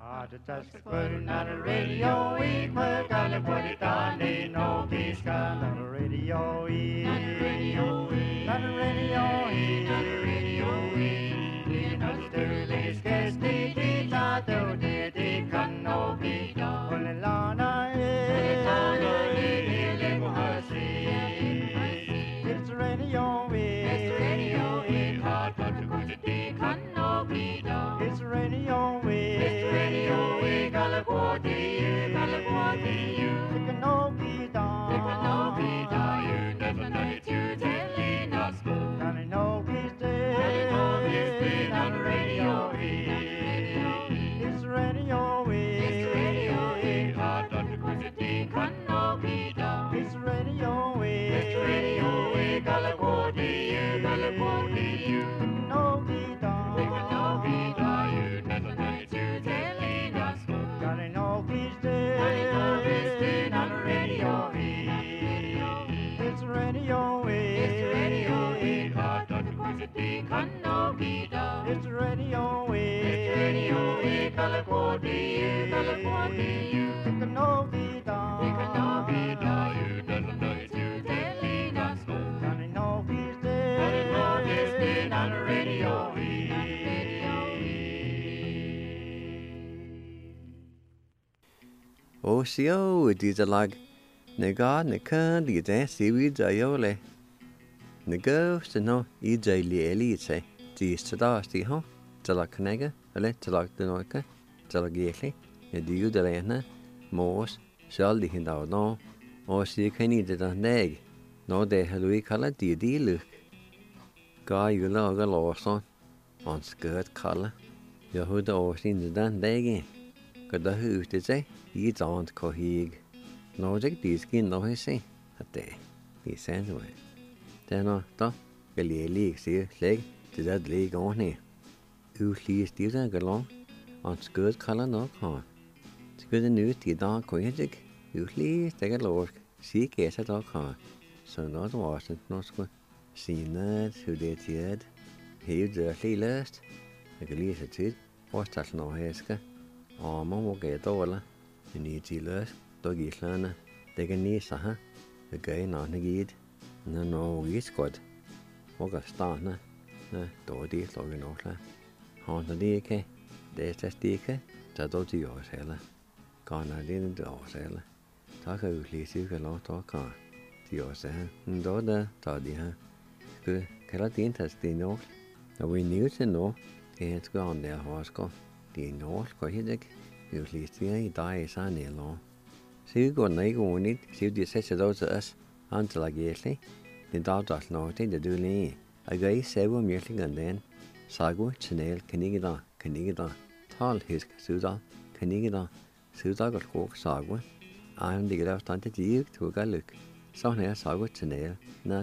Just putting on the radio, we put gonna put it on the no peace gun on the radio, on the radio, on the radio, on the radio, you know the earliest guest, the ta do the can no be done. Well, Lana, it's the radio, it's the radio, it's hard to put the can no be done. It's the radio, we California, you, it can no be done. It can no be done. You never know it, you telling us good. And I know he's dead. On the radio, it's the radio, it's the radio, hard to put it can no be done. It's the radio, California, you, it can no be done. It can no be done. You never know it, you telling us good. And I know he's dead. On the radio, it's the radio, it's the radio, hard to put it can no be done. It's the radio, California, you, it can no be done. It can no be done. You never know it, you telling us good. And I know he's dead. And I know he's dead on the radio. O sio dis a lag nega nekan di de siwi jayole nego no I jayli eli se di stada sti ho tala knega ale tala denoika tala geli e di u de lena mos shal di hinda no o si kani de da neg no de halui kala di luk ga yu la ga loson on skirt kala yahuda o sin de dan dege Kada hu te se I don't kohig. No jek dis kin no he se. Ate. I send away. Then to geli lig se leg til that leg on ne. U lis dis a galon. On skud kala no kan. Skud nu ti da ko jek. U lis te galor. Si ke sa da kan. Så no was it no skud. Sina hu det tid. He de list. Geli se tid. Ostas no heska. Man må gære dårlig. En ny tidløs. Da gislerne. Det kan nye sig her. Det gør en anden givet. Når nå gis godt. Og gør startene. Da det slår vi nok. Han når det ikke. Det er så stikke. Så da til års heller. Kan er det til års heller. Så kan vi lige sige at lov til kan. Til års her. Da der tager de her. Skal kalde det ind til nok. Og vi nye til nå. Det er skal han der horsker. Det norsk og helt jo lister I dag så nelo. Så går nej går nit, så det sætter dog til os. Han til at gæsle. Den dag der nå det du lige. Jeg gør selv virkelig den. Sagu channel kan ikke der. Tal hisk suda kan ikke der. Suda går kok sagu. Ejm det der stand til dig til at lykke. Så her sagu channel nok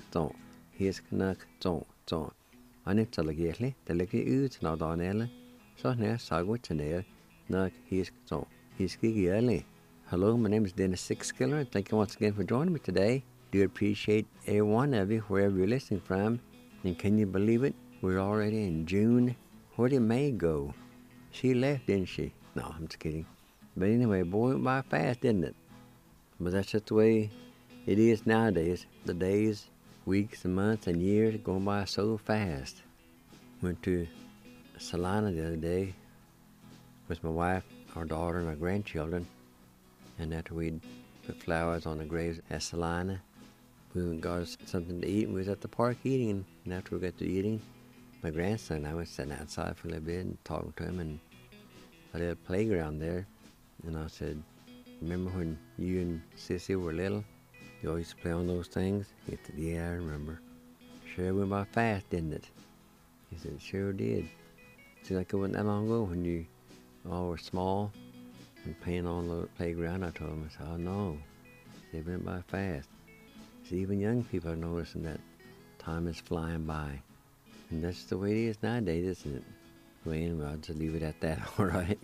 hisk nok to. Han til at gæsle. Det ligger ud når der nelle. Så her sagu channel nok hisk to. Hisk ikke ærlig. Hello, my name is Dennis Sixkiller. Thank you once again for joining me today. Do appreciate every one of you, wherever you're listening from. And can you believe it? We're already in June. Where did May go? She left, didn't she? No, I'm just kidding. But anyway, boy, it went by fast, didn't it? But that's just the way it is nowadays. The days, weeks, and months, and years go by so fast. Went to Salina the other day with my wife, our daughter, and our grandchildren. And after we'd put flowers on the graves at Salina, we got us something to eat, and we was at the park eating. And after we got to eating, my grandson and I was sitting outside for a little bit and talking to him, and a little playground there. And I said, remember when you and Sissy were little? You always play on those things? He said, yeah, I remember. Sure went by fast, didn't it? He said, sure did. Seemed like it wasn't that long ago when you all were small and playing on the playground. I told him, I said, oh no, they went by fast. See, even young people are noticing that time is flying by. And that's the way it is nowadays, isn't it? Well, anyway, I'll just leave it at that, all right?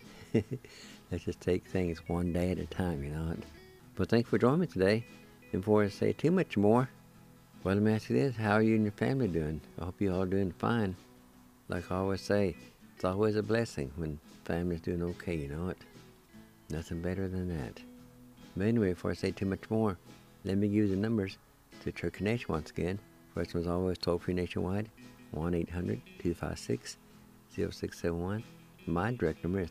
Let's just take things one day at a time, you know. But thanks for joining me today. And before I say too much more, well, let me ask you this. How are you and your family doing? I hope you're all doing fine. Like I always say, It's always a blessing when family's doing okay, you know it. Nothing better than that. But anyway, before I say too much more, let me give you the numbers to Turkey Nation once again. First one's always toll-free nationwide, 1-800-256-0671. My direct number is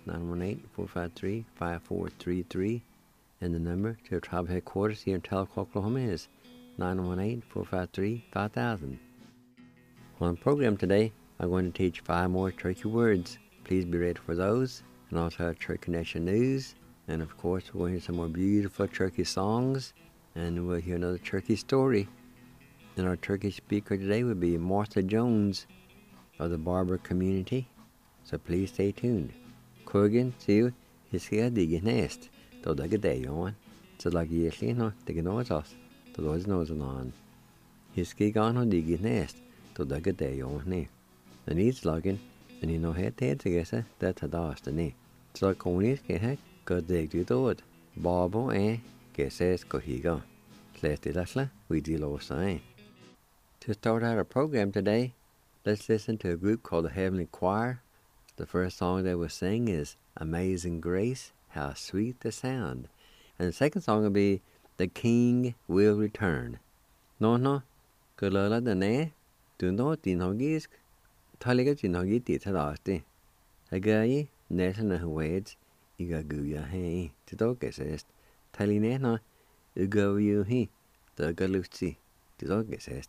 918-453-5433. And the number to our tribe headquarters here in Tahlequah, Oklahoma is 918-453-5000. On the program today, I'm going to teach 5 more turkey words. Please be ready for those. And also have Turkey Nation news. And of course, we're going to hear some more beautiful turkey songs. And we'll hear another turkey story. And our turkey speaker today will be Martha Jones of the Barber community. So please stay tuned. Kurgan, see his head the nest. Då det day on. Så lag egentligen no, det knows us. Då då knows on. His gig on ho dig nest. Då det day on ne. And he's logging, and you know head together that had asked ne. Så konis ke ha good dig du dod. Babo says go higa. Let's do that we deal all sign. To start out our program today, let's listen to a group called the Heavenly Choir. The first song they will sing is Amazing Grace, How Sweet the Sound. And the second song will be The King Will Return. No, kulala the ne, do not in hogis, taliga in hogiti tadasti. Agayi, nation of wades, igaguya he, to doge says, talinena, ugo you he, the galuci, to doge says.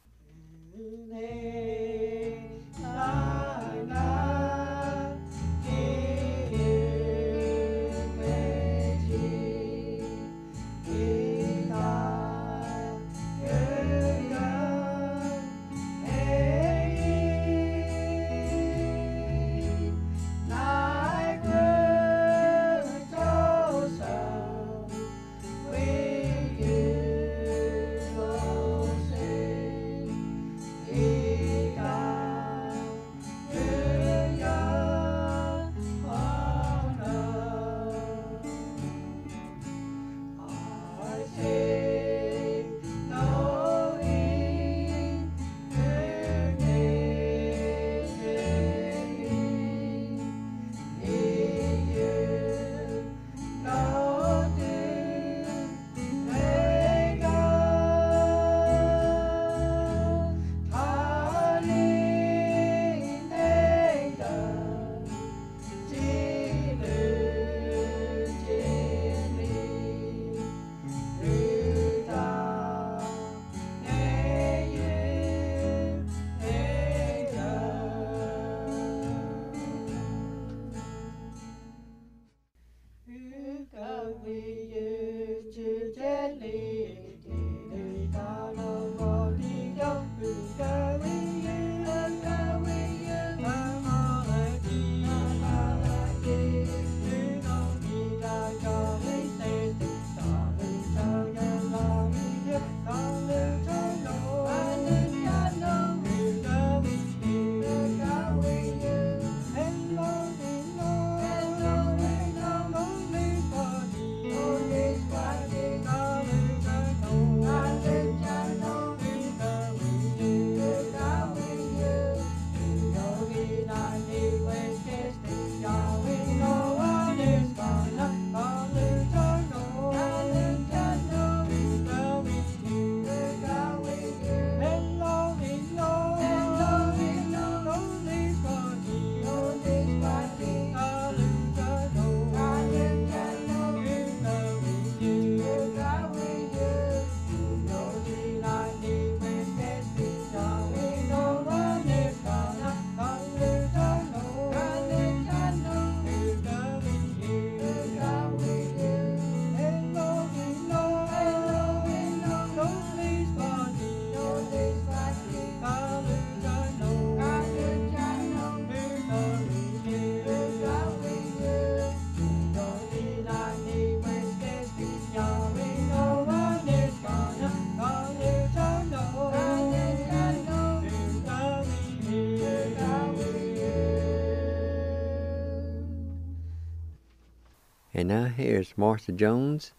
And now here's Martha Jones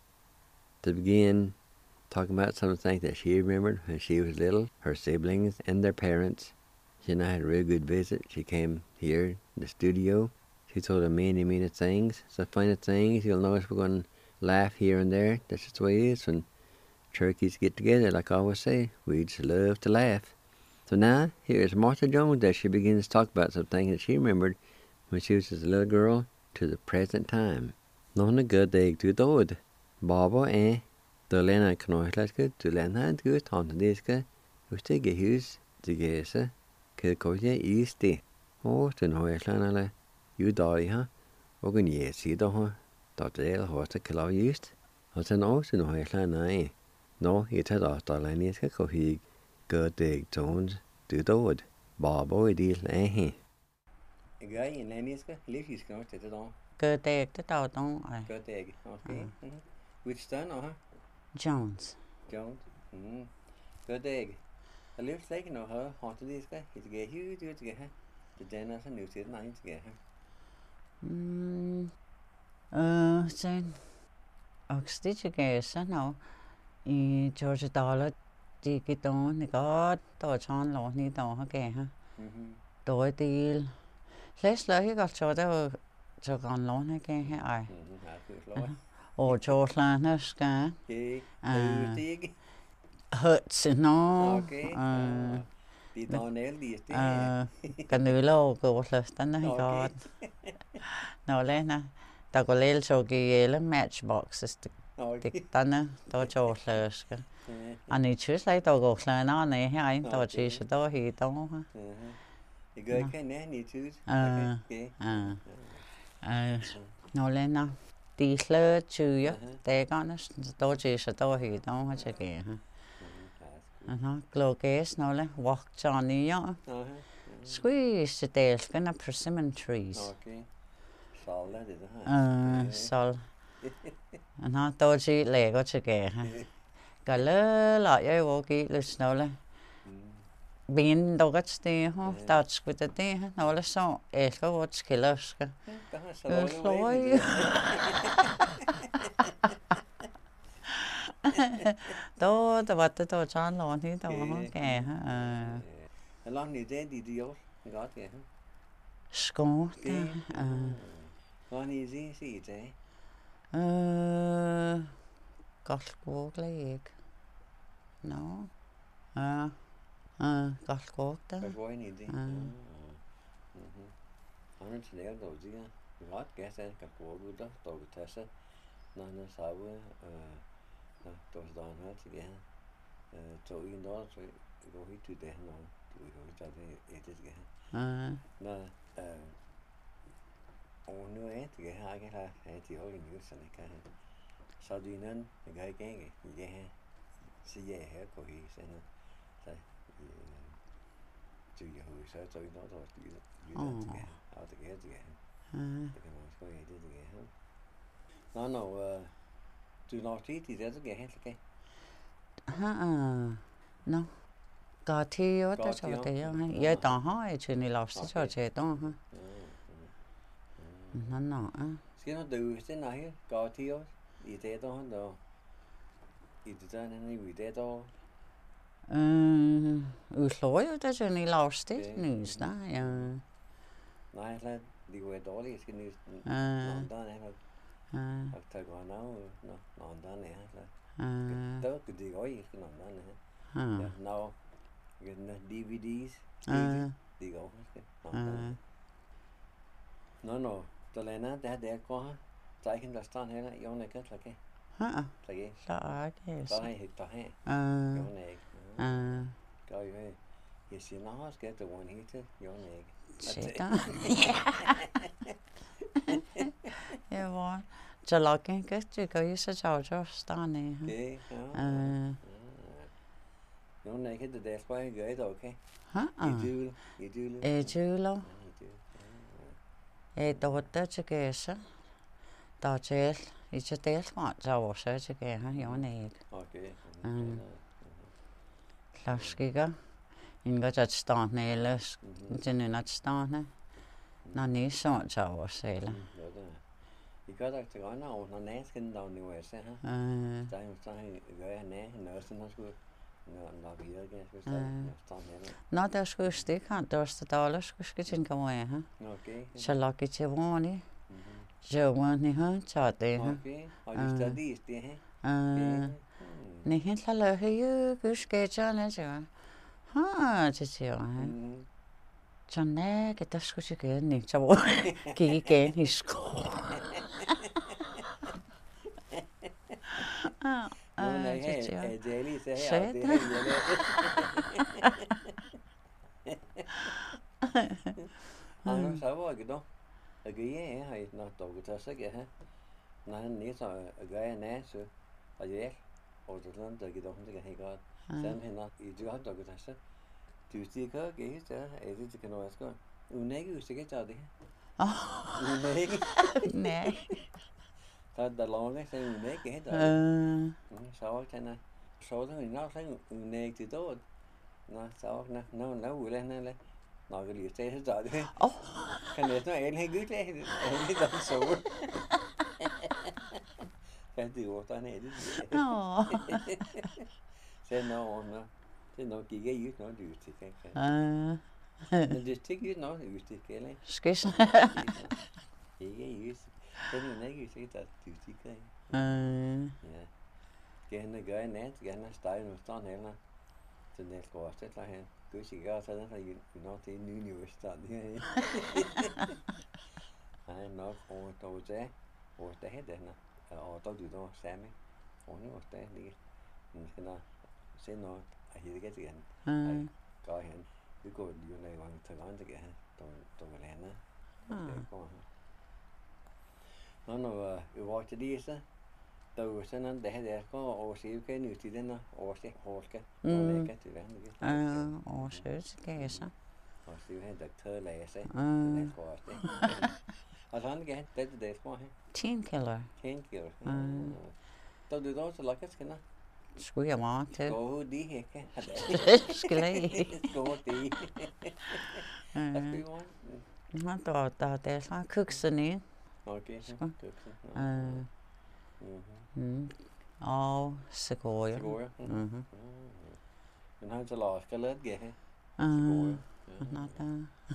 to begin talking about some of the things that she remembered when she was little, her siblings and their parents. She and I had a real good visit. She came here in the studio. She told her many things. So funny things. You'll notice we're going to laugh here and there. That's just the way it is when turkeys get together. Like I always say, we just love to laugh. So now, here is Martha Jones as she begins to talk about some things that she remembered when she was just a little girl to the present time. Nonna good egg to dod. Baba the Lena Knoislaska to Lena good on the disca. Who's to get his to guess a Kilcoya East. Oh, to Noislanala. You die, huh? Ogun yes, see the huh? Dot the ale horse to kill used. I said, no, to Noislana. No, it had off the Laniska cohig. Good egg Jones to dod. Baba deal, eh? A guy in Laniska, live his going to the all. Good egg to doubt on Good egg, okay. Which son, Jones. Jones. Good egg. A little like no her haunted this guy. He's a huge to get her. The dinner's a new season, I to get her. Sen Oxtitch guess, no. Georgia Dollar, dig it on the god, Dodge on Lonnie Dog again, huh? Deal. Let's let you got Jordan took on Lonnie again, I. Or George Landers, can. Hurts, no. The Donnell, the Canulo go less than I got. No, Lena. The Golel so gay matchboxes to Dana, Dodge or Lurska. And it choose like Doggo Clan on a high, Dodge is a door he don't. You go can any choose? No, Lena. The slur to you, they're gonna Dodge is a door he don't watch again. Glow gas, no, walk Johnny, yeah. Squeeze the tail, spin up persimmon trees. Sol, that is a Sol. And not dodgy leg or again. Gala, like I walk eat the snow. Being dogged the home, that's with the day, no, the song, echo what's killers. Đó the what the John Lonnie don't okay. A long new day, did you got here? School. One easy, see it, eh? Galgóg leg. No. Galgóg da. But why need it? I'm not there, though, dear. What guess I got go with the dog Tessa. None of our those down her again. So in order to go to the no, we go to the it again. No, on no end to get high at the only news and I can. So do none the guy gang, yeah. See, yeah, hair cohes and to you who said so you know, you get out to get again. No, do not eat it as again, okay? No. Got tea or that's what they are. Yeah, don't hide, Jenny lost the church, don't huh? No. Skin do is in here, got tea or eat it on though. Eat it on any we did all. Uslår det Jenny lost it news, da, ja. Nej, det var dårligt, skal nu någon og tager gå någon der her. Der kan det gå i, skal någon der her. Nå, DVDs, det går, skal. Nå, der lander, der går her. Der er ikke en der strand heller, jo, jeg kan ikke. Lage. Der er det. Der er ikke der her. Jo, ikke. Gør jo her. Jeg siger, nå, skal jeg one hit til? Jo, ikke. Sikker. Ja, hvor. Så logger jeg ikke, det gør jeg så tjavt stande. Okay, ja. Jo, ikke, det der skal jeg gøre det, okay? I dule. Jeg dårte til gæse. Der er til, I til delmål, så også til gæse, jo, ikke. Okay. Klaskikker. Inga at stående eller til at stående. Når ni så også eller. I gør det til grønne og når næsken der nu er så her. Der er jo så gør jeg næ, når sådan har skulle Not be again. Stand here. Ná de scuústi chu dorsta dála scuisce sin go mhaithe. Okay. Se láci te bháinní, Johaní ha teadaí ha. Okay. I just study this, Ní hin le lethaú gus céite le te. Há te tío ha. John ne go scuúte go ní te bh cí cé ní scó. Daily say Anh sao vậy đó? Cái gì hay nó tàu cái sao cái ha? Nó ní sao cái này sao? Ở dưới ở chỗ đó cái đó không cái hay có. Xem hay nó ý chú tàu cái sao? Chú chỉ có cái sao? Ấy thì cái nói sao? Này cái cái sao đi? Nè. Ta đã lâu đấy xem này cái đó. Sao thế này? Sao thế nó thấy này thì tốt. Nó sao nó vui lên lên. Nói cái gì thế hết rồi đấy. Cái này nó em hay cứ thế em đi tận số. Cái gì của ta này đấy. Xem nó cái gì nó được thì cái. Nó just take it nó được thì cái này. Skis. Cái gì cái này cái gì ta được thì cái. Cái này cái này cái nó style nó style này là. Thì này có sẽ là hen. Cứ chỉ có sao đó nó thì new start đi. Nó có tàu chế, có té hết rồi nè. Ở tàu từ đó xem ấy, có những cái té đi, cái nó sẽ nó hiện cái gì hen, coi hen, cứ coi điều này bằng thời gian cho cái hen, tàu lên á, nó vào cho đi á. Tàu sẽ nó để có ô xíu cái nửa thì nó ô sẽ hồ cái cái từ đó Ô xíu cái sao? Ô xíu hay đặc thơ lệ sẽ để có sẽ. Ở đó cái để có hay. 10 killer. 10 kilo. Tàu từ đó sẽ là cái nó. Squeeze mà thế. Go đi hết cái. Skilly. Go đi. Nó tao để sang cook sini. Okay. Sequoia. Mình hay cho lò cái lớn kìa hay. Nó ta.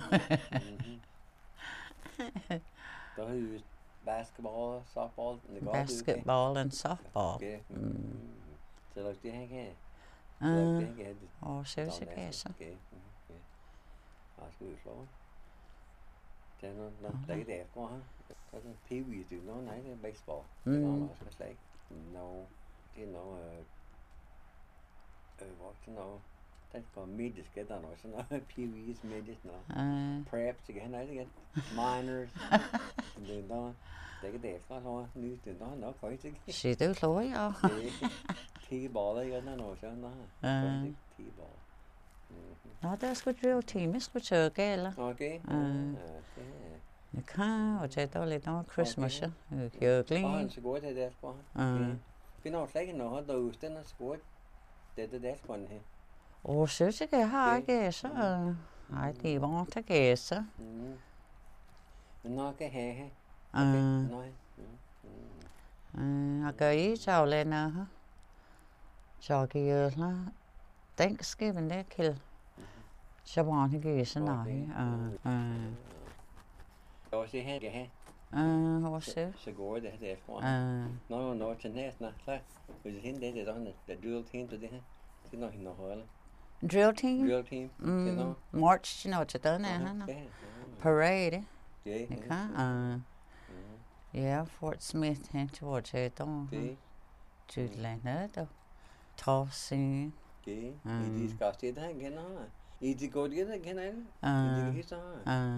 Tới basketball, softball, Basketball and softball. Okay. Sẽ là cái hay cái. Xíu cái sao? Cứ số. Cho nó thấy đẹp quá ha. Có thiếu gì từ nó nãy cái baseball. Nó là cái no, you know, what you know, that's called midget cái tao nói sao nó PWs midget nó, preps thì cái này cái minors, từ đó để cái đẹp đó thôi, như từ đó nó khỏi chứ. Chỉ tới lối à? Thi ball đấy cái nó nói sao nó, thi ball. Nó đó có drill team, có chơi cái là. Okay. Nè khá, ở đây tao lấy nó Christmas á, giờ clean. Sẽ có thể đẹp quá. Cái nó thấy cái nó từ tên nó squat để đẹp còn hè. Xíu cái hai cái sao? Hai thì bông thế cái sao? Nó cái hè hè. Nó cái chào lên hả? Chào kia là Thanksgiving đấy kill. Sao bọn thì cái sao nói? Rồi sẽ hè cái hè. Xíu. Sẽ có để đẹp quá. Nó trên hết nè, là bây giờ để đó là drill team tụi đấy ha. Thì nó hỏi là drill team. Drill team. March, you know what you're doing now, parade. Okay. Yeah, Fort Smith hen George hay đó. Chụp lại nữa đâu. Tossing. Okay. Đi cả chế đó cái nó. Đi có cái này cái này. Đi cái sao?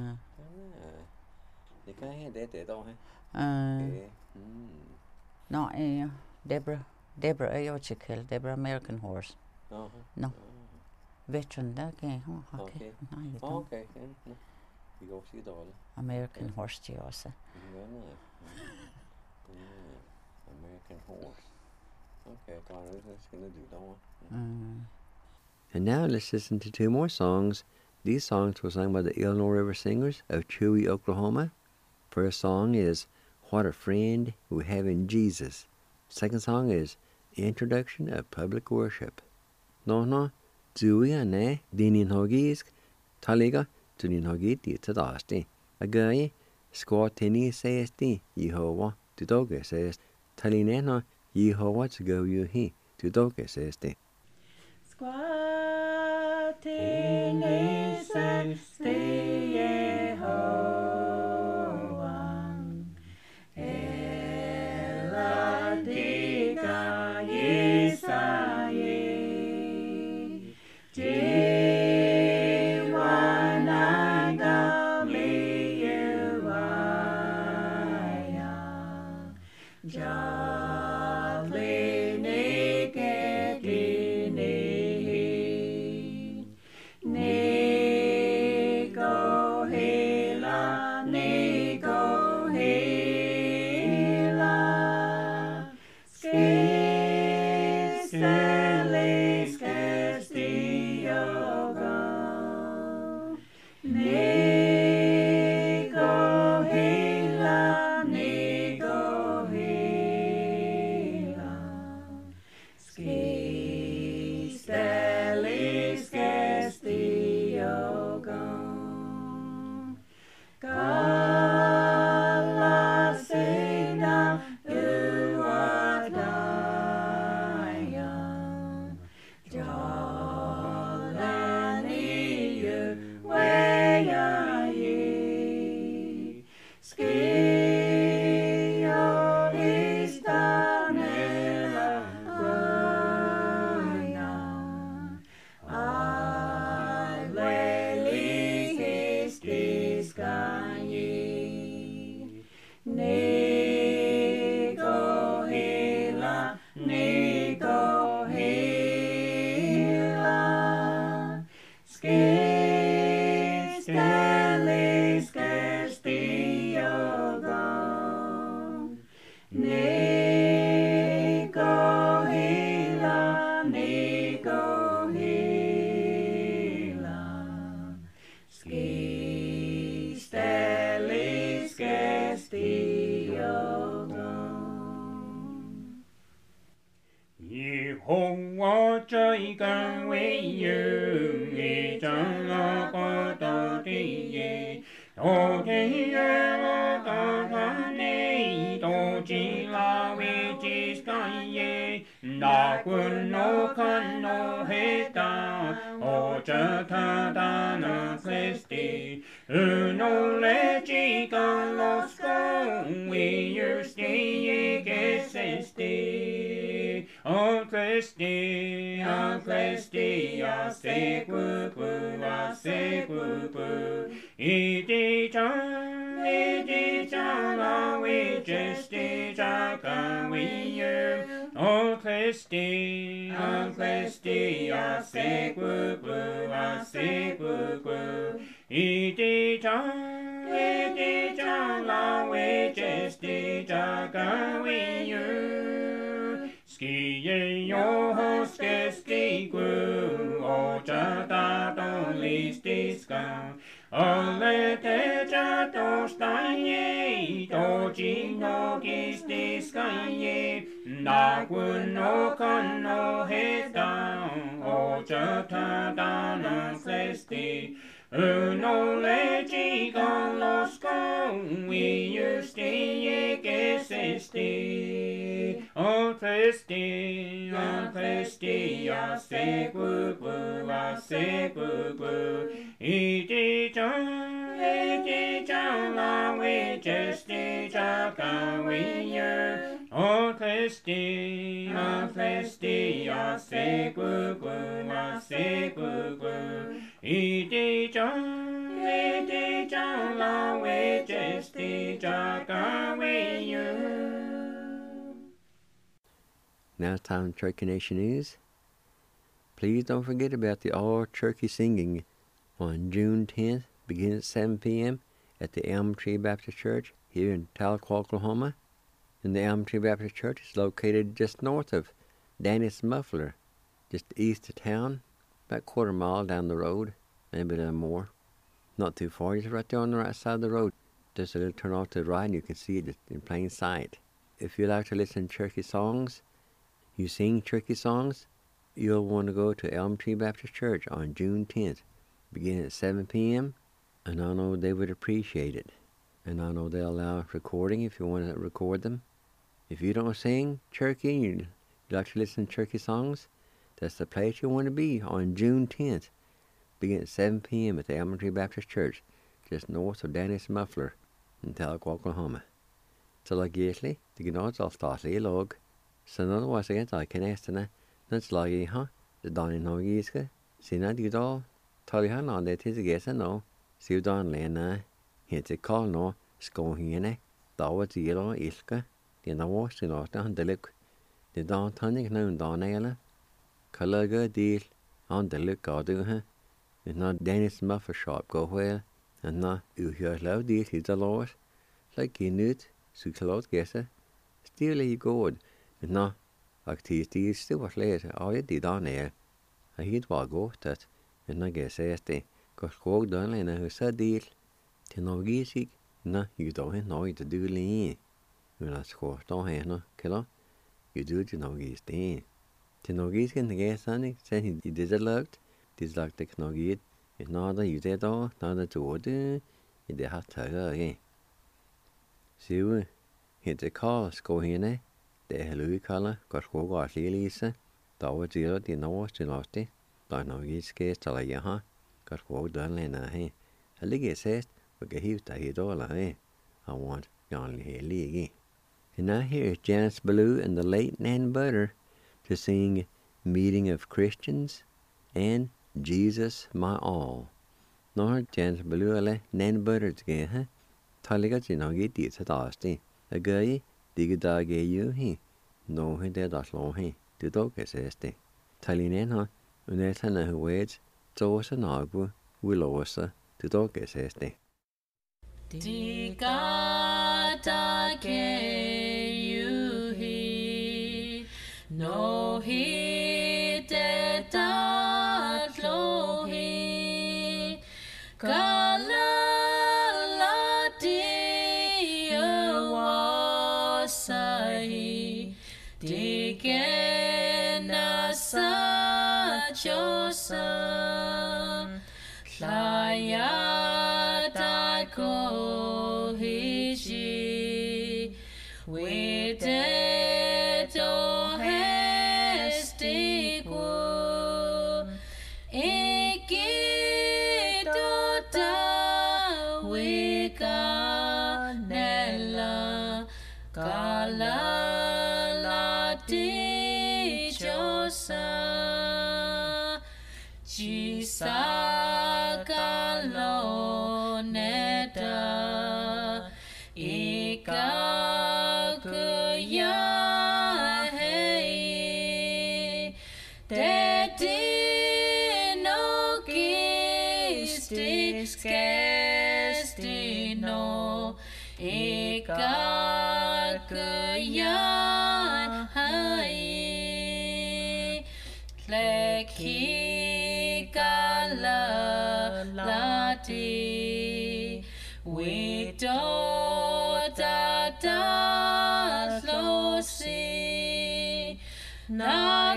Thì cái để đâu ha. No, Deborah ayo chikel, Deborah American Horse. No. Veteran đó cái không okay. Okay. You go see the American Horse chị også. American Horse. Okay, that's gonna do that one. And now let's listen to two more songs. These songs were sung by the Illinois River Singers of Chewy, Oklahoma. First song is What a Friend We Have in Jesus. Second song is Introduction of Public Worship. no, Zui ne, Dinin Hogis, Taliga, Tunin Hogiti to Dasti. A guy, squat tenny says the Yehovah, to Doga says, Talineno, Yehovah to go you he, to Doga says the. Squatini says the Yehovah, Eladika Yisaye, Jiwanaga Liyuaya, Yehovah trời càng với you, ye chẳng lo có tao đi ye, ô thế ô ta tha ne, tô chỉ la we chỉ sky ye, na quân no kan no hết ta, ô cha tha ta na Christi, no le chỉ kan los go, we your stay ye gesesti. O Christi, a se gu, iti cha, la we jesti cha ka we you. O Christi, a se gu, iti cha, la we jesti cha ka we you. Ski yo ho ski gu, o cha ta don listi ska. Ale te cha to staje, to chi no gisti ska ye. Na gun no kan no heta, o cha ta da na clesti. No le chi con los con, we yusti ye gesesti. O Christi, a se gu, iti cha, la we jesti cha ka we you. O Christi, a se gu, iti cha, la we jesti cha ka we you. Now it's time for Turkey Nation News. Please don't forget about the all-turkey singing on June 10th, beginning at 7 p.m. at the Elm Tree Baptist Church here in Tahlequah, Oklahoma. And the Elm Tree Baptist Church is located just north of Dennis Muffler, just east of town, about a quarter mile down the road, maybe a little more. Not too far, just right there on the right side of the road. Just a little turn off to the right and you can see it just in plain sight. If you like to listen to turkey songs, you sing turkey songs, you'll want to go to Elm Tree Baptist Church on June 10th, beginning at 7 p.m., and I know they would appreciate it. And I know they'll allow recording if you want to record them. If you don't sing Cherokee and you like to listen to Cherokee songs, that's the place you want to be on June 10th, beginning at 7 p.m. at the Elm Tree Baptist Church, just north of Dennis Muffler in Tahlequah, Oklahoma. So like usually, the gnods all start a log. So none was against I can ask na that's like the Donny no giska. See na the all tell you how that is a guess no. See Don Lena hit a call no sco hine. That was the yellow iska. The no was in on the look. The Don tonic no Don Ella. Color deal on the look or do her. It's not Dennis Muffler shop go well. And na you hear loud deal he's a loss. Like you knew it, so close guesser. Still you go. And na, ag tí still was later, all you did on air. I he'd walk go that, and I guess the, cause go down and who said deal. To no gisig, na, you don't know to do lean. When I score, don't have no, killer. You do to no gis thing. To no gis can the guess on said he did it looked, this like the no git. It's not that you did all, not that you would do, you did have to go again. See, we hit the call, go here. Det Louis kalder godt skoger og lise. Der var det de norske loste. Der når vi skal stille jeg har. Godt skoger den lena he. Jeg ligger sæst, og kan hive der i dollar he. I want Johnny here lige. And now here is Janice Ballou and the late Nan Butter to sing Meeting of Christians and Jesus My All. Når Janice Ballou eller Nan Butter together. Tager til nok i dit til dagstig. Jeg gør I. Det der gav jo he, no he det der slår he, det dog kan sæs det. Talinen har, og næsten er højt, så så nabo, vil også, det dog kan sæs det. Det der gav jo he, no he det der slår he, Joseph, Playa da ko hishi, with it o hestigo, ikito da wikanella, kala la di Joseph. Sakalo neta ikakuya hei Tetino gistis kestino ikakuya hei Leki Lati, we do da slosi, na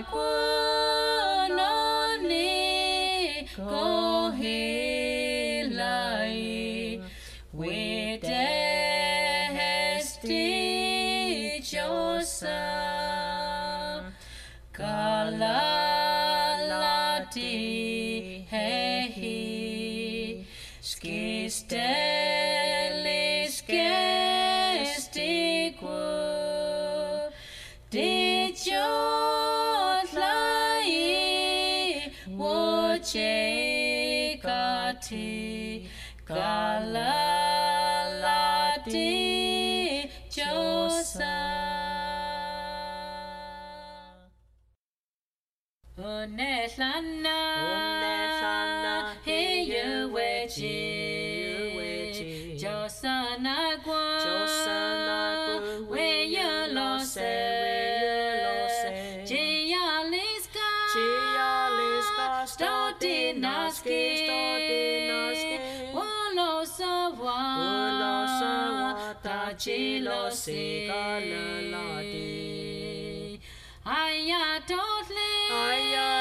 kunoni ko hilai, we dehesti Joseph, kalalati hehi. Stellis gestiqua, did your lie, wochekati, galalati, Joseph. Unehlana, hey you wechi, Josanagua, where you lost it, Gialiska, Stodinaski, Wolosawa, Tachilosi, Ayatotli.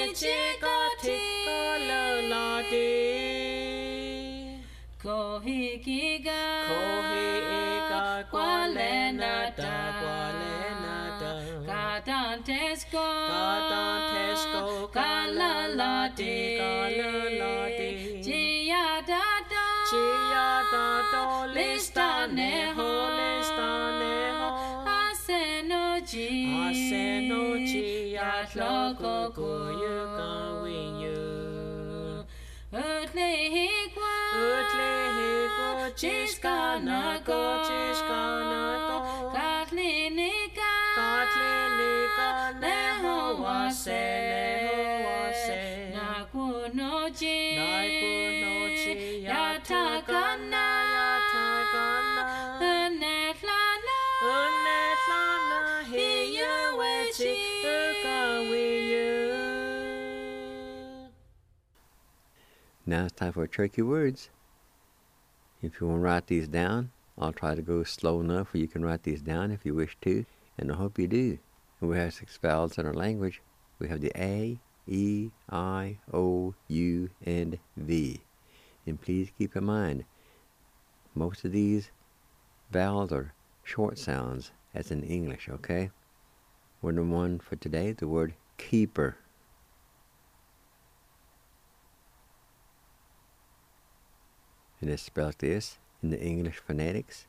chikati kalalati kohikiga kohiga kwalenata kadantesko kalalati chiyadado listaneho asenoji yatloko kuyuka winyu utlehikwa chiskanako katlinika nehowase nakunoji yatakana unetlana hiyawechi ukawiyu. Now it's time for tricky words. If you want to write these down, I'll try to go slow enough where you can write these down if you wish to, and I hope you do. And we have 6 vowels in our language. We have the A, E, I, O, U, and V. And please keep in mind, most of these vowels are short sounds, as in English, okay? Word number 1 for today, the word keeper. And it's spelled this in the English phonetics: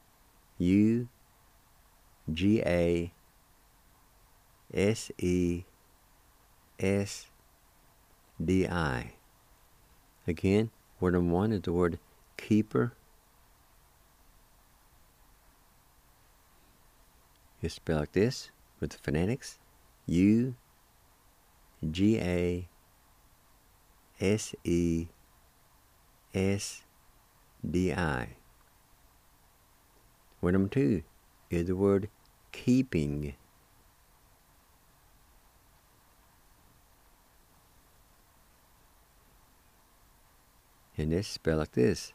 U-G-A-S-E-S-D-I. Again, word number 1 is the word keeper. It's spelled like this with the phonetics: U-G-A-S-E-S-D-I. Word number 2 is the word keeping. And it's spelled like this: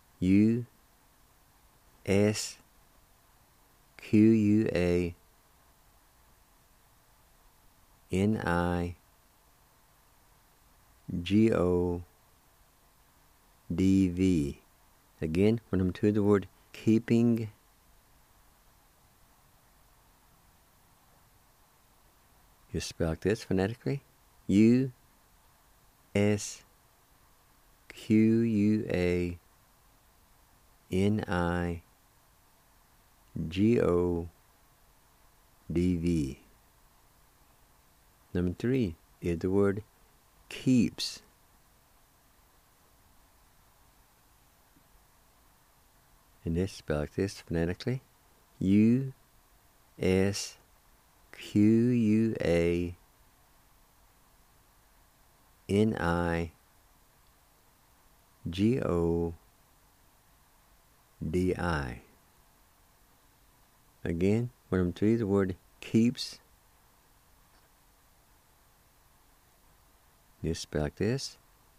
U-S-Q-U-A-N-I-G-O-D-V. Again, word number 2 is the word keeping. You spell like this phonetically: U-S-Q-U-A-N-I-G-O-D-V. Number 3 is the word keeps. And this spelled like this phonetically: U-S-Q-U-A-N-I-G-O-D-I. Again, word number 3 is the word keeps. This spelled like this: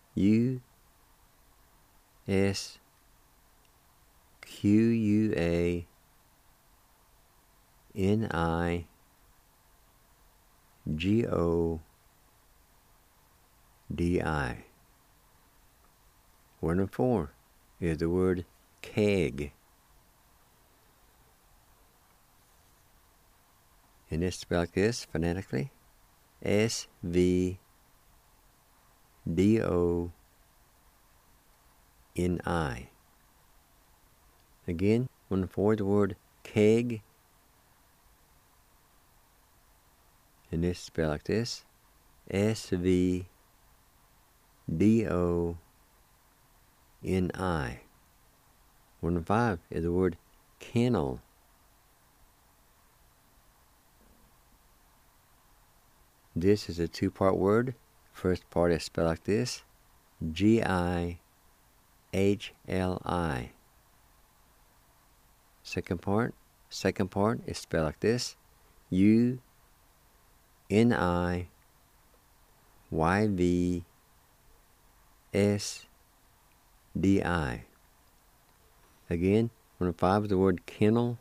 U-S-Q-U-A-N-I-G-O-D-I. Word number 4 is the word keg. And it's spelled like this phonetically: S-V-D-O-N-I. Again, word number 4 is the word keg. And it's spelled like this: S-V-D-O-N-I. Word number 5 is the word kennel. This is a 2-part word. First part is spelled like this: G-I-H-L-I. Second part is spelled like this: U-N-I-Y-V-S-D-I. Again, word number 5 is the word kennel.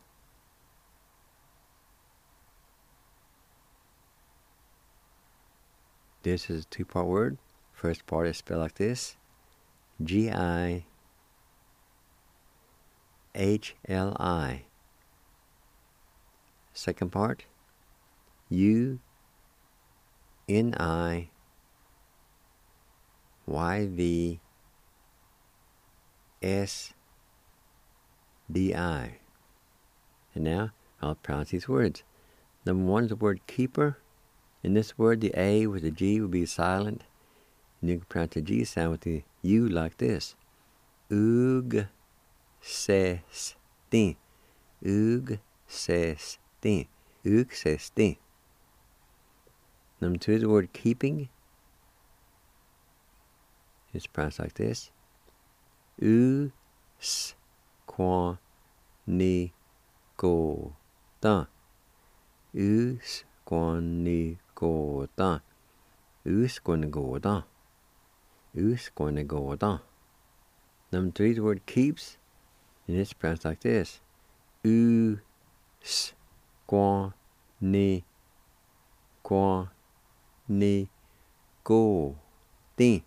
This is a two-part word. First part is spelled like this. G-I-H-L-I. Second part. U-N-I-Y-V-S-D-I. And now I'll pronounce these words. Number one is the word keeper. In this word, the A with the G will be silent. And you can pronounce the G sound with the U like this. Ug-ses-tin. Ug-ses-tin. Ug-ses-tin. Number two is the word keeping. It's pronounced like this. U-s-kwa-ni-ko-tan. U-s-kwa-ni-ko-tan. U-s-kwa-ni-ko-tan. U-s-kwa-ni-ko-tan. Number three is the word keeps. And it's pronounced like this. U-s-kwa-ni-ko-ni-ko-tin.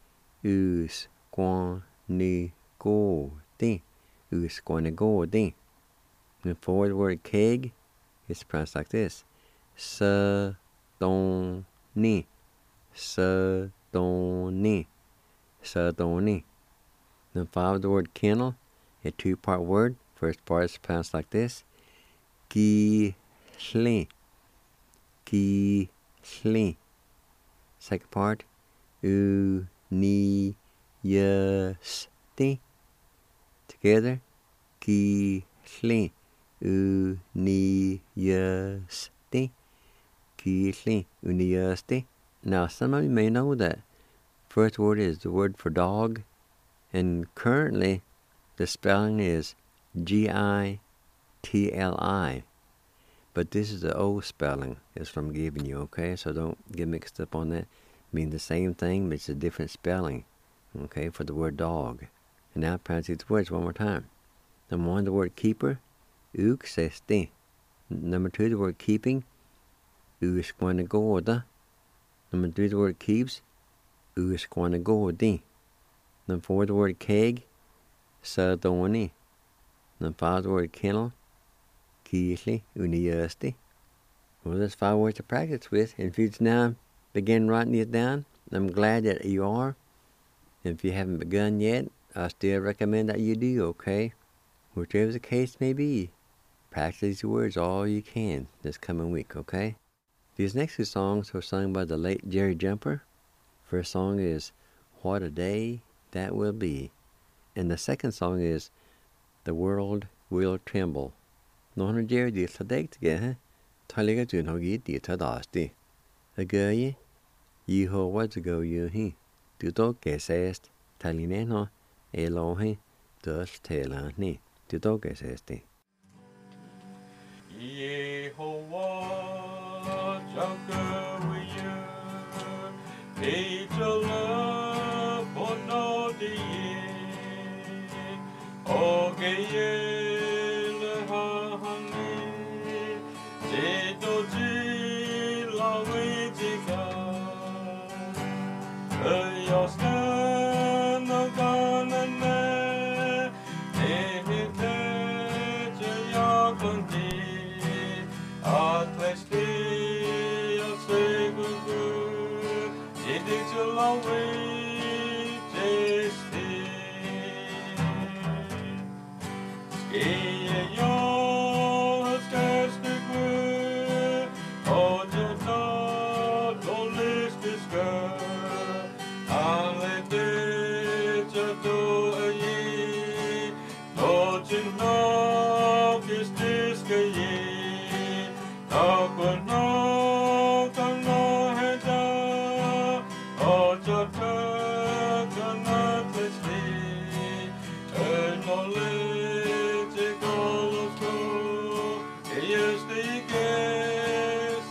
U-s-kwa-ni-ko-tin. U-s-kwa-ni-ko-tin. And four, the word keg. It's pronounced like this. Sa-don-ni. Sa-don-ni. Sa-don-ni. Then five, the word kennel. A two-part word. First part is pronounced like this. Ki-hlin. Ki-hlin. Second part. U-ni-yas-tin. Together. Ki-hlin. U-ni-yas-tin. Ki-hlin. U-ni-yas-tin. Now, some of you may know that first word is the word for dog. And currently, the spelling is G-I-T-L-I. But this is the old spelling. It's what I'm giving you, okay? So don't get mixed up on that. It means the same thing, but it's a different spelling, okay, for the word dog. And now pronounce these words one more time. Number one, the word keeper. Ug-ses-tin. Number two, the word keeping. U-s-kwa-ni-ko-tan. Number three, the word keeps. U-s-kwa-ni-ko-tin. Number four, the word keg. Sa-don-ni. Number five, the word kennel. Ki-hlin. U-ni-yas-tin. Well, there's 5 words to practice with. And if you just now begin writing these down, I'm glad that you are. And if you haven't begun yet, I still recommend that you do, okay? Whichever the case may be, practice these words all you can this coming week, okay? These next 2 songs were sung by the late Jerry Jumper. First song is What a Day That Will Be. And the second song is The World Will Tremble. Nó Jerry đi sa đếch together, huh? Thay cái chuyện họ nghĩ đi ta đỏ đi. Again, you ho what go you he. Du to que sest, taline no, elohe, dus tela ni. Du to que sesti. Yehovah, Jacob, you, Peter, Bonodi, Ogeyel, Hahani, Jedoji, Lawitika, Yostan, Ganane, Ehite, Jayakundi, Atlesti, Yasegugu, Idixulawi, Jesti, Skiyo, Skestigu, Ojata, Dolistiska, Alete, Jato, Ayi, Dojino, Kistiska, Yi, Nakono, Kano, Heta, Ojata, Kanatlisti, Knowledge, Golosko, Yes, the guess,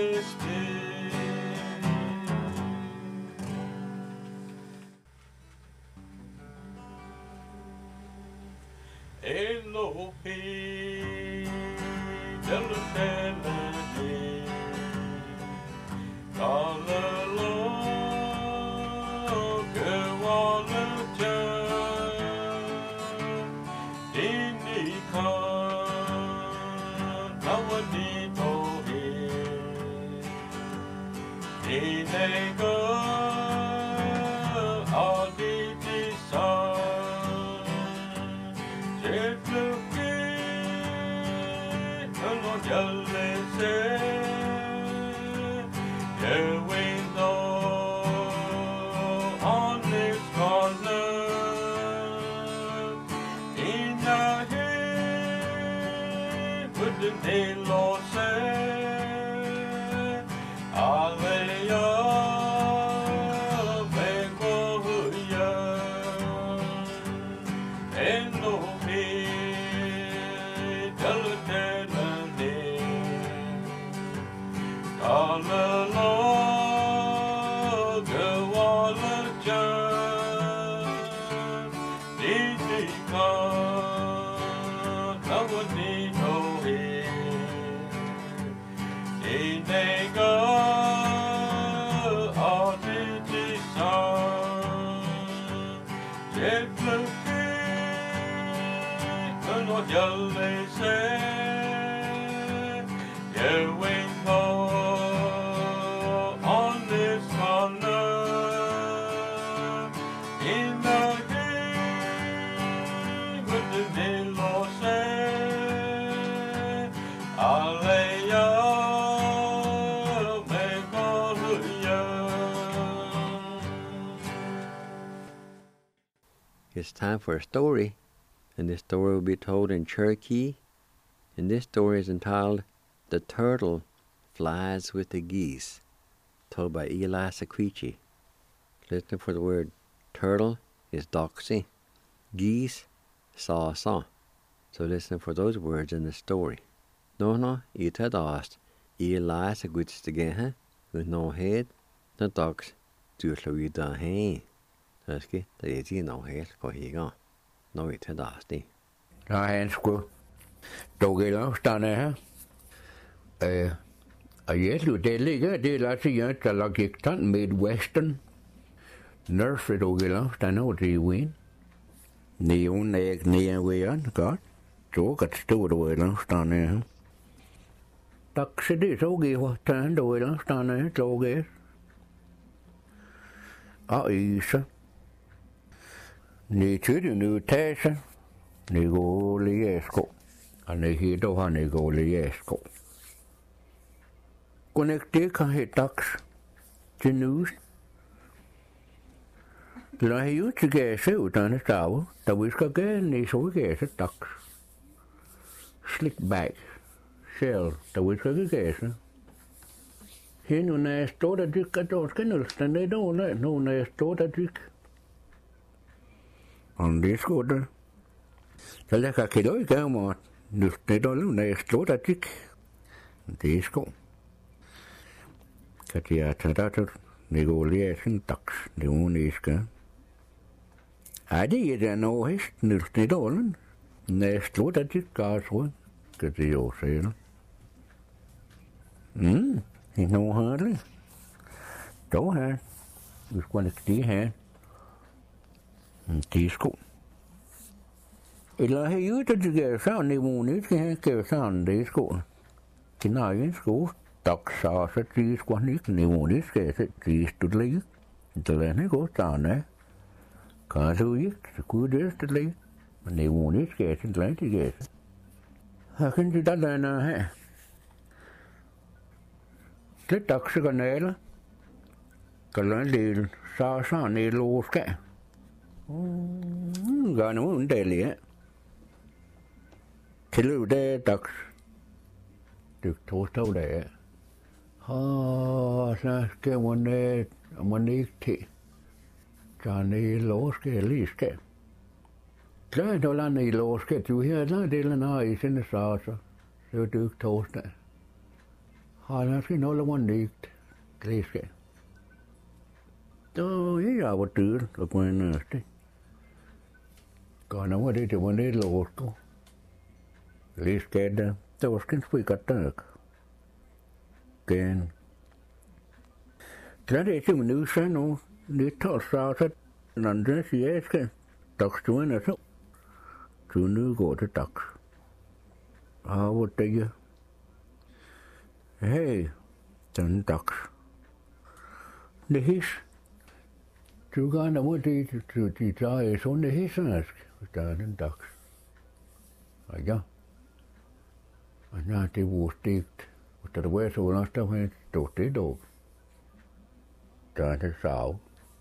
Elohim, Elohim, Hallelujah. It's time for a story, and this story will be told in Cherokee, and this story is entitled The Turtle Flies with the Geese, told by Eli Sequicci. Listen for the word turtle is doxy, geese, saw. So listen for those words in the story. No, ita dast, Eli Sequicci again, with no head, no dox, do Louida hay. Husky, the 18 no head, go he go. No, it had asked me. I hands go. Dog stand there. Yes, you did liga, did last year, the Logicton Midwestern. Nurse for dog stand out the win. Neon egg near way on, God. So got stewed away, stand there. Ducks it is, okay, what turned away, stand there, dog is. Isa. Ni chữ nu thế sao? Ni go liesco, anh ấy hiểu đâu anh ấy go liesco. Connecté cả hệ tax, trên news. Là hiểu chứ cái sự ta nó sao? Ta biết cái ni số cái sự tax. Slick back, shell, ta biết cái sự. Hiện nay nó store đã được cái đó cái nó standard đâu nữa, nó store đã được. On this quarter, so like a kilo, come on, the dollar next to the trick. This go. Katia Tata, negotiation tax, the one is gone. I did know his the dollar next to the trick cars one, Katia sale. You know hardly. Don't have. We've got a tea hand. Tisco. Ila he you to get sound ni mo ni ke sound disco. Kina in school tak sa sa trees kwa ni mo ni ke sa trees to lay. To le ne go sound ne. Ka so yi ku de to lay. Ni mo ni ke sa lay ti ge. Ha kan ti da na he. Ke tak sa ne la. Ka la de sa ni lo ke. Gà nó vấn đề lẽ thì lưu đê đặc được thô sâu đẻ sa cái môn này thì cho này lỗ cái lý cái cái đó là này lỗ cái chú hiền đó đây là nói xin sao rồi được thô đấy nó cái nó là môn này lý cái tôi ý là một chữ là quên rồi còn nó đi thì mình đi lột cô, lý cái đó, tôi vẫn phải cắt được, cái đấy thì mình nuôi sao nó đi thọ sao thế, nằm trên xe cái, tắc chuối nó sao, chú nuôi gọi thì tắc, vật đây, hey, chân tắc, đi hít, chú cái nó mới đi thì trái xuống đi hít nữa. Ta đến đặc, ja, anh ti vuostigt, mutta voi suunnasta he tuotti do. Ta đến sao?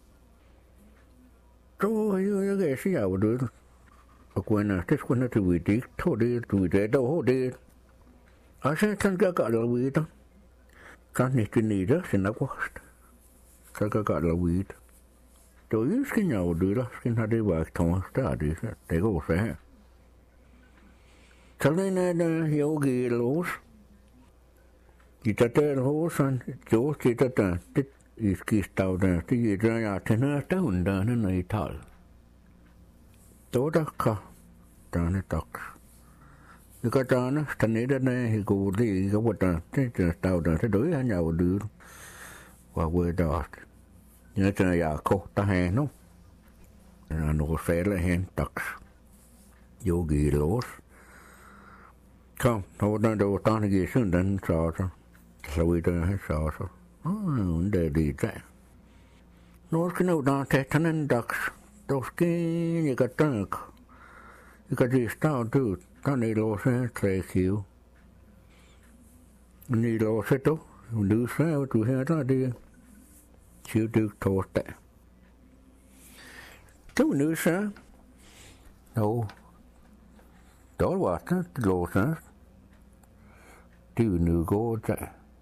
Tôi yêu cái gì à, được. Quên à, thế quên là tụi đi, thôi đi, tụi đi đâu đi. Ase tan kakala wita. Kan nicht nieder, sin agost. Kakala wita. To juskin jau dyra, skin hade vakt Thomas stadi, det går så här. Tällainen näitä jogiluus. Kita terhosan, jos kita tähti iskistaudan, sitä jätenä täyndään ei tal. Todakka, tänne taks. Joka tänne, sitä niitä näihin kuuli, joka voidaan tehdä taudan, se toi ihan jau dyra. Vaan voi taasti. Ja se jää kohta heno. Ja nuo selle hen taks. Jogiluus. Kom, då då ainakin syntän saasa. Sovitaan saasa. Det är lite. Norska noutaan tehtänen taks. Toskin joka tänk. Joka tistaa tyy. Tänne looseen treikiu. Niin looseto. Lyysää on tuheata die. Syytyy tuosta. Tuu lyysää. No. Tuolla vasta loosää. Tyyny koota.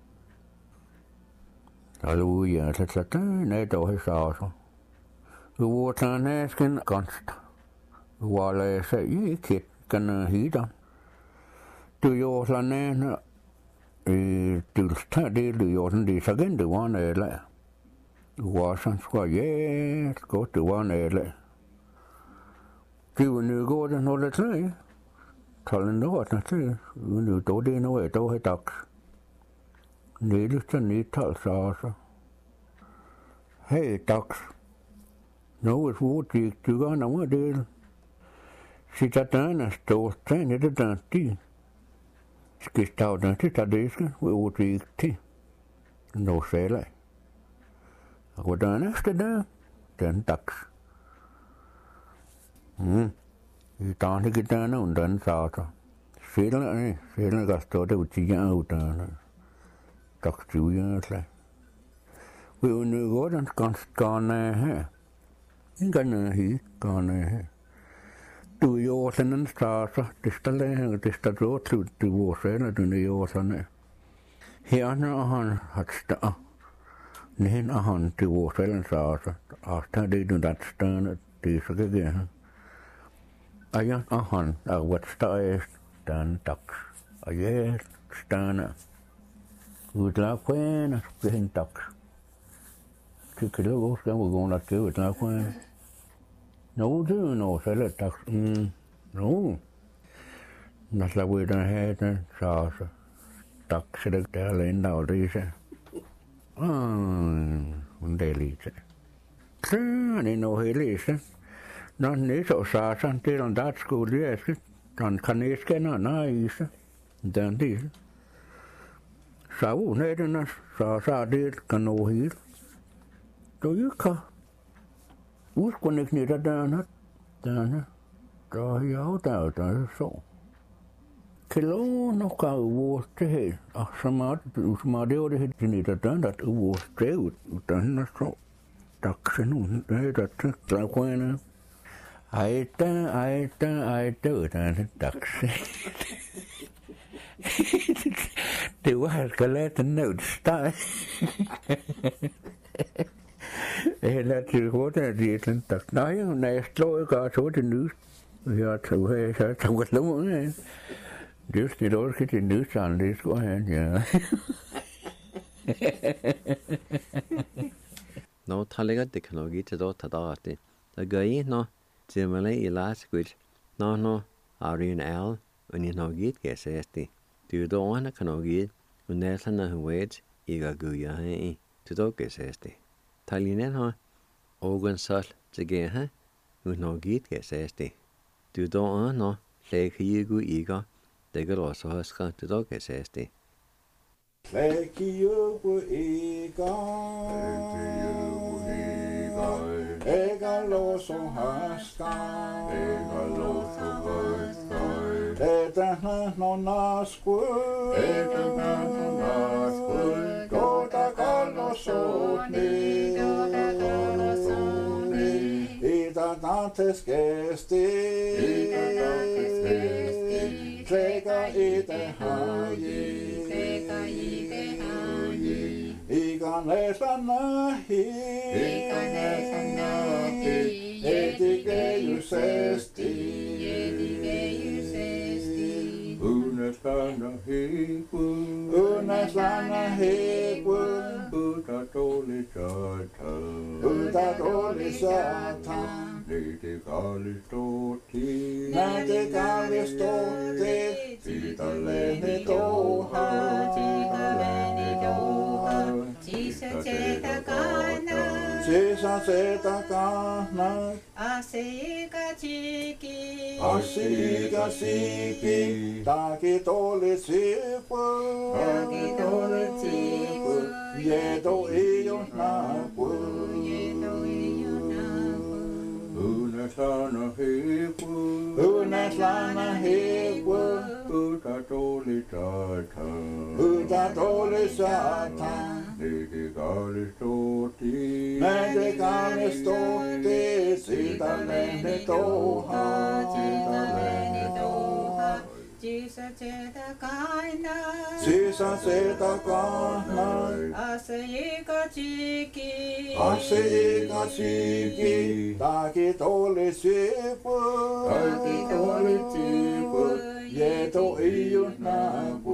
Aluja, että näitä on saasa. Vuotaan äsken kansta. Vaaleessa ikitkänä hiita. Tyjohla näin. Tylstää tyjohlan disagen tuvan elä. Vuosan skua jees, kohtuvan elä. Tyyny kootan olet näin. Tallen nuotna se, nu todi no ei tohe taks. Niilystä niitä saasa. Hei taks. No es vuotiik tykana mua del. Sitä tänästä tuosta niitä tähtiin. Skistaudan sitä disken, vuotiikti. No selä. Ako tänästä tän taks. Taankin tänä on tän saata. Siellä kastuu teutsia autaan. Taksuja. Vi on nu gården ganska nähe. Inga nähe, nähe. Du gör sen en stasa, tista lähe, tista ruotsuutti vuosena tunne juosane. Hiena ahan hatsta. Nihin ahan ti vuosena saasa. Asta diidun tatstaan, tiisa kekehän. Ajan ahan, avvatsta eest, tän taks. Ajeest, stana. Utlaa kuena, kehen taks. Tycker du också ska vi gå och lägga ut när jag no, du no, så lätt taks. No. Näsla voidaan heitä saasa. Taksille täällä ennalliise. On delise. Niin on helise. No niin se saasan, teillä on tatskuun lieskin. Tämän kaneskena naisa. Tämän tiedä. Savu neidänä saa teet kanohir. Toi ykä. Uskonneeko niitä tänä? Tämä on täytään se. Kyllä on kauvuosta hei. Samaa teoreet niitä tänä uvuosta teut. Tänä se. Taksen on näitä tlakuena. Aita, tänä taksen. Det var här ska läta nödstad. Det lät ju hårt att det är inte. Nej, när jag slår jag så till nu. Jag tror jag så tog det lugnt. Just det då ska det nu sannolikt ska han ja. No, talega teknologi til då tadati. Da gai no, timale ilasquid. No, arin al, unin no git gesesti. Du då ana kanogit, unelana huwed iga guya hei. Du då gesesti. Talinen ha, ogan sal tgeha, no git gesesti. Du då ana, lekigu iga, degeloso haska, du då gesesti. Lekigu iga. Ega loso haska. Eta no nasku. Kota kalosoni. Ita tantes kesti. Seka ite haji. Ikan lesana hi. Etikejusesti. Uneslana hipun. Buta toli satan. Nete kalistoti. Sita lehne toha. Sisa seta kana. Asiika siki. Taki toli sipu. Yeto iyo napu. Uneslana hipu. Buta toli satan. Nete kalistoti. Sita lehne toha. Sisa seta kana. Asiika siki. Taki toli sipu. Yeto iyo napu.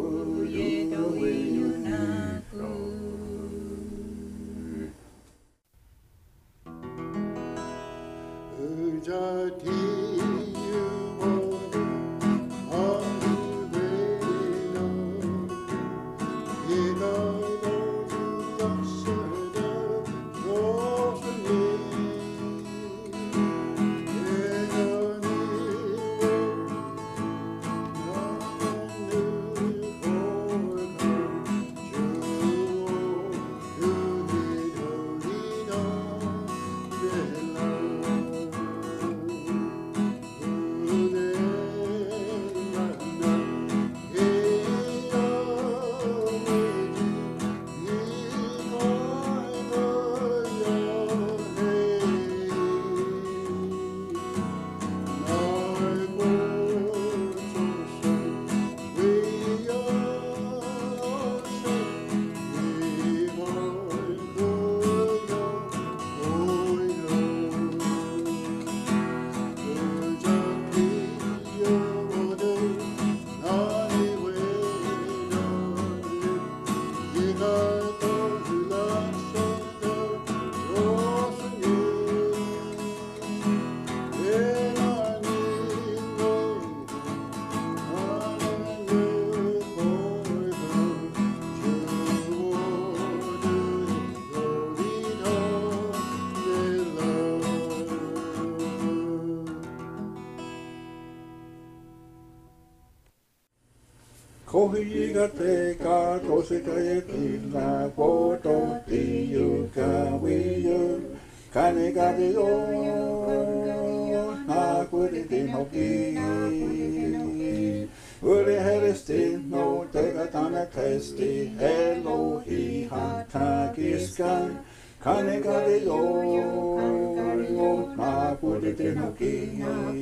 Kohiga teka kosika yekina poto tiyu kawiyu kaneka diyo hakuri tinoki uli heristi no teka tana testi Elohi hatakiskan kaneka diyo hakuri tinoki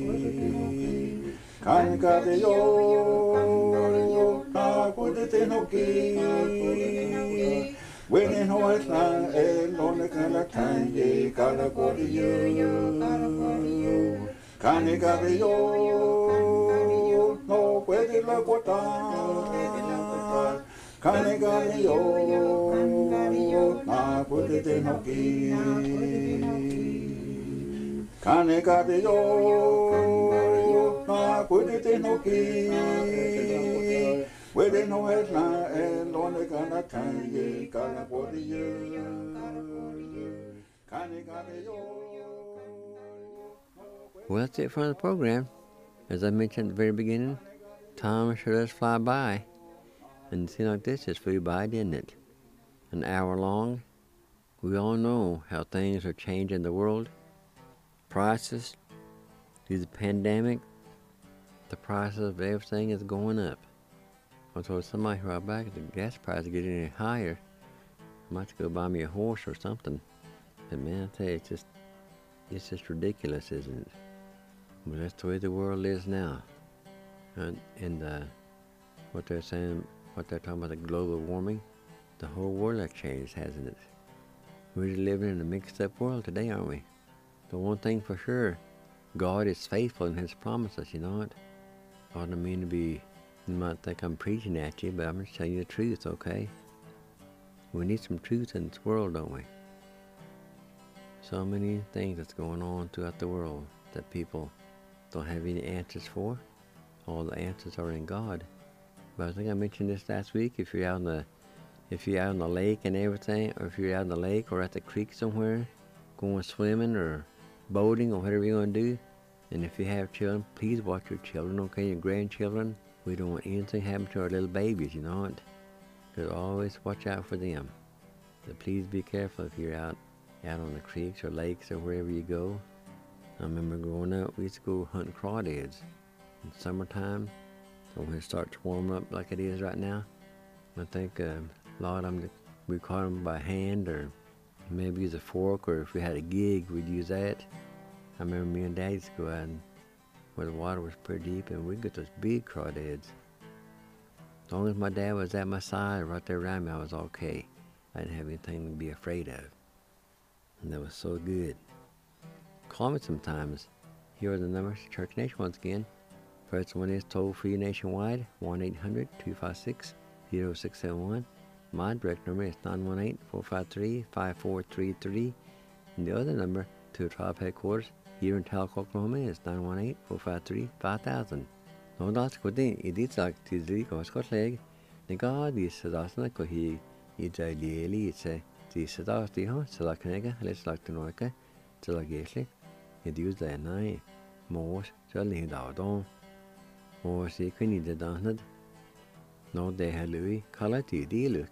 kaneka diyo Tenoki, when in Hoytlan, Elona Kalakanye, Kalakoriyo, Kanikario, no, Pedi Lakota, Kanikario, Napudi Tenoki, Kanikario, Napudi Tenoki. Wede no etla elone kana kanye kana podiyo kane yo. Well, that's it for the program. As I mentioned at the very beginning, time sure does fly by. And it seems like this just flew by, didn't it? An hour long. We all know how things are changing in the world. Prices, due to the pandemic, the prices of everything is going up. I told somebody a while back the gas prices get any higher, I might have to go buy me a horse or something. But man, I tell you, it's just ridiculous, isn't it? But that's the way the world is now. And what they're saying, what they're talking about, the global warming, the whole world has changed, hasn't it? We're living in a mixed up world today, aren't we? The one thing for sure, God is faithful in his promises, you know it? I don't mean to be, you might think I'm preaching at you, but I'm just telling you the truth, okay? We need some truth in this world, don't we? So many things that's going on throughout the world that people don't have any answers for. All the answers are in God. But I think I mentioned this last week. If you're out on the lake and everything, or if you're out in the lake or at the creek somewhere, going swimming or boating or whatever you're going to do, and if you have children, please watch your children, okay, your grandchildren. We don't want anything to happen to our little babies, you know it? So always watch out for them. So please be careful if you're out on the creeks or lakes or wherever you go. I remember growing up, we used to go hunting crawdads in summertime. So when it starts warming up like it is right now, I think a lot of them, we caught them by hand or maybe use a fork, or if we had a gig, we'd use that. I remember me and Dad used to go out and where the water was pretty deep, and we'd get those big crawdads. As long as my dad was at my side, right there around me, I was okay. I didn't have anything to be afraid of. And that was so good. Call me sometimes. Here are the numbers, Church Nation once again. First one is toll-free nationwide, 1-800-256-0671. My direct number is 918-453-5433. And the other number to Tribe Headquarters here in Talc, Oklahoma is 918-453-5000. No that's good thing. It is like Tizri Goskot Leg. The God is Sadasana Kohi. It's a daily, it's a Sadas Diho, Salakanega, let's like the Noika, Salagasli. It used the night. Most certainly down. Or see, can you done? No, they had Louis, color TD look.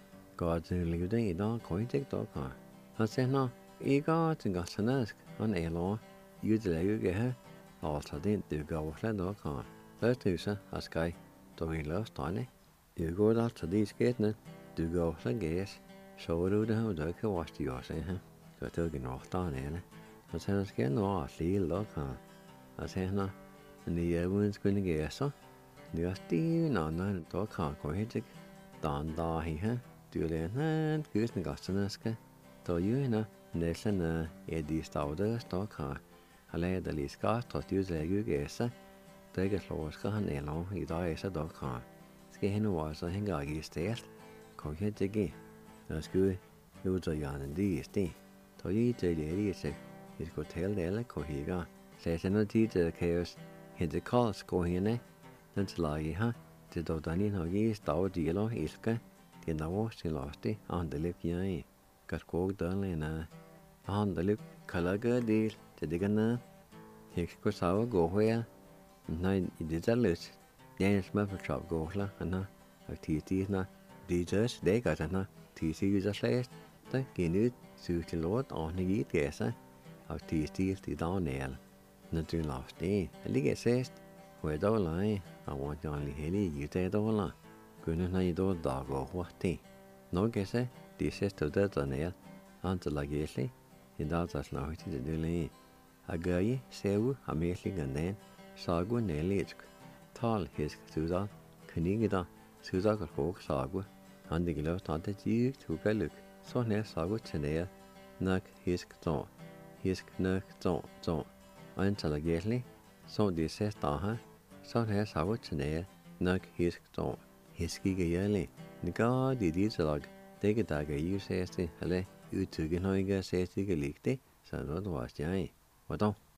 God's in living, don't coin take dog car. I said, no, he got and got an ask on a law. You delay you get her. Also, didn't do go with that dog car. Let's do so, a sky. Do he lost Tony? You go out to these getting do go with the gas. So do the how do you watch the yours, eh? Got to get off down there. I said, let's get no, see, look, huh? I said, no. And the one's going to get so. The Steve, no, no, dog car, go ahead. Don da here. Do the hand, goose and gossanaska. So you know, Nelson, Eddie Stowder, dog car. I lay the least car, thought you the you guess. Take a slow scan, and long, he dies a dog car. Skin was a hang out stairs. Go ahead again. That's good. You was a yarn and these things. So you tell the idiot, he's go tell the elk or he got. Says no teacher chaos. Hit the calls go in, that's like, huh? The Dodani no ye stout yellow iska. The no she lost it on the lip yay. Got cooked done in on the lip color good deal. The digger. He could sour go where. No, it did a list. Then smell shop go la, and a tea na. Teachers, they got a TC user last. The guinea suit the Lord on the eat guess. Of TC the down nail. Not too lost day. And they get says, where don't lie. I want only hilly you take all. Couldn't I do dog or what tea? No guess, this is to the nail. Until like yesterday, he does us now to the delay. A guy, sew, a making and then sagu nail tall his Susan, Canigida, Susan folk sagu, and the glove not the jig to go look. So near sagu chenea, knock his zone, his knock zone. Until a gately, so this says Taha, so near sagu chenea, knock his zone, his giga yearly. The god did this log, take a dagger you says the hele, you took a noiga says the leak day, so what was jay. What on?